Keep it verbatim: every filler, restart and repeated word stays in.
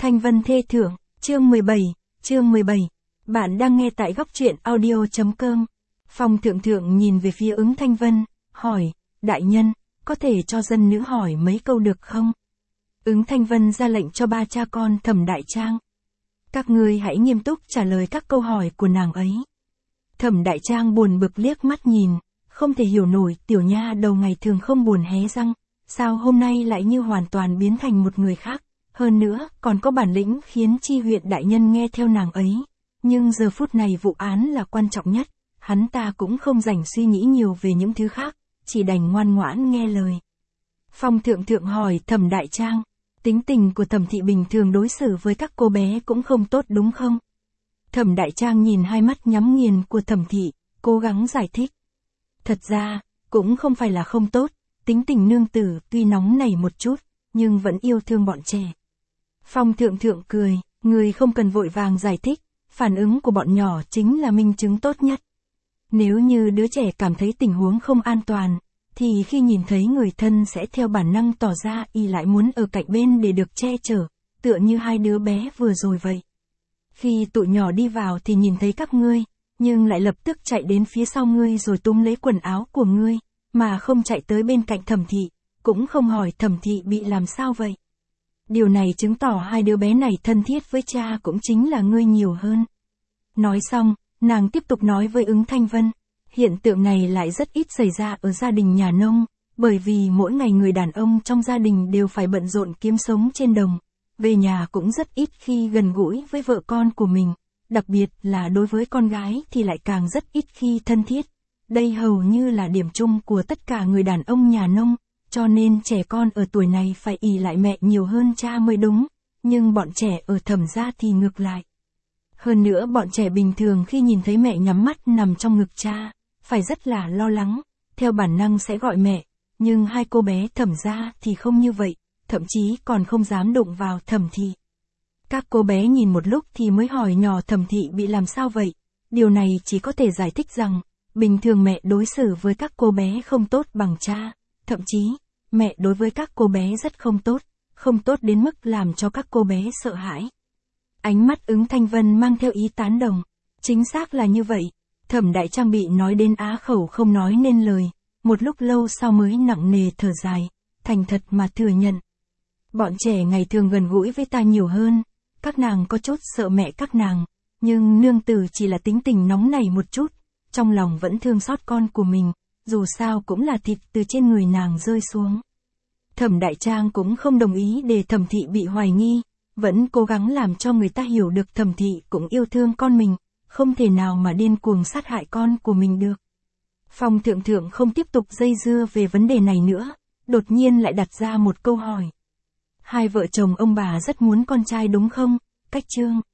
Thanh Vân thê thượng, chương mười bảy, chương mười bảy. Bạn đang nghe tại góc truyện audio chấm com. Phong thượng thượng nhìn về phía Ứng Thanh Vân, hỏi, đại nhân, có thể cho dân nữ hỏi mấy câu được không? Ứng Thanh Vân ra lệnh cho ba cha con Thẩm Đại Trang. Các ngươi hãy nghiêm túc trả lời các câu hỏi của nàng ấy. Thẩm Đại Trang buồn bực liếc mắt nhìn, không thể hiểu nổi tiểu nha đầu ngày thường không buồn hé răng, sao hôm nay lại như hoàn toàn biến thành một người khác, hơn nữa còn có bản lĩnh khiến chi huyện đại nhân nghe theo nàng ấy. Nhưng giờ phút này vụ án là quan trọng nhất, hắn ta cũng không rảnh suy nghĩ nhiều về những thứ khác, chỉ đành ngoan ngoãn nghe lời. Phong thượng thượng hỏi Thẩm Đại Trang, tính tình của Thẩm thị bình thường đối xử với các cô bé cũng không tốt đúng không? Thẩm Đại Trang nhìn hai mắt nhắm nghiền của Thẩm thị, cố gắng giải thích. Thật ra, cũng không phải là không tốt, tính tình nương tử tuy nóng nảy một chút, nhưng vẫn yêu thương bọn trẻ. Phong thượng thượng cười, người không cần vội vàng giải thích, phản ứng của bọn nhỏ chính là minh chứng tốt nhất. Nếu như đứa trẻ cảm thấy tình huống không an toàn, thì khi nhìn thấy người thân sẽ theo bản năng tỏ ra y lại muốn ở cạnh bên để được che chở, tựa như hai đứa bé vừa rồi vậy. Khi tụi nhỏ đi vào thì nhìn thấy các ngươi, nhưng lại lập tức chạy đến phía sau ngươi rồi túm lấy quần áo của ngươi, mà không chạy tới bên cạnh Thẩm thị, cũng không hỏi Thẩm thị bị làm sao vậy. Điều này chứng tỏ hai đứa bé này thân thiết với cha cũng chính là ngươi nhiều hơn. Nói xong, nàng tiếp tục nói với Ứng Thanh Vân, hiện tượng này lại rất ít xảy ra ở gia đình nhà nông, bởi vì mỗi ngày người đàn ông trong gia đình đều phải bận rộn kiếm sống trên đồng, về nhà cũng rất ít khi gần gũi với vợ con của mình, đặc biệt là đối với con gái thì lại càng rất ít khi thân thiết. Đây hầu như là điểm chung của tất cả người đàn ông nhà nông, cho nên trẻ con ở tuổi này phải ỷ lại mẹ nhiều hơn cha mới đúng, nhưng bọn trẻ ở Thẩm gia thì ngược lại. Hơn nữa bọn trẻ bình thường khi nhìn thấy mẹ nhắm mắt nằm trong ngực cha, phải rất là lo lắng, theo bản năng sẽ gọi mẹ, nhưng hai cô bé Thẩm gia thì không như vậy, thậm chí còn không dám đụng vào Thẩm thị. Các cô bé nhìn một lúc thì mới hỏi nhỏ Thẩm thị bị làm sao vậy, điều này chỉ có thể giải thích rằng, bình thường mẹ đối xử với các cô bé không tốt bằng cha, thậm chí, mẹ đối với các cô bé rất không tốt, không tốt đến mức làm cho các cô bé sợ hãi. Ánh mắt Ứng Thanh Vân mang theo ý tán đồng, chính xác là như vậy. Thẩm Đại Trang bị nói đến á khẩu không nói nên lời, một lúc lâu sau mới nặng nề thở dài, thành thật mà thừa nhận. Bọn trẻ ngày thường gần gũi với ta nhiều hơn, các nàng có chút sợ mẹ các nàng, nhưng nương tử chỉ là tính tình nóng nảy một chút, trong lòng vẫn thương xót con của mình, dù sao cũng là thịt từ trên người nàng rơi xuống. Thẩm Đại Trang cũng không đồng ý để Thẩm thị bị hoài nghi, vẫn cố gắng làm cho người ta hiểu được Thẩm thị cũng yêu thương con mình, không thể nào mà điên cuồng sát hại con của mình được. Phong thượng thượng không tiếp tục dây dưa về vấn đề này nữa, đột nhiên lại đặt ra một câu hỏi. Hai vợ chồng ông bà rất muốn con trai đúng không? Cách chương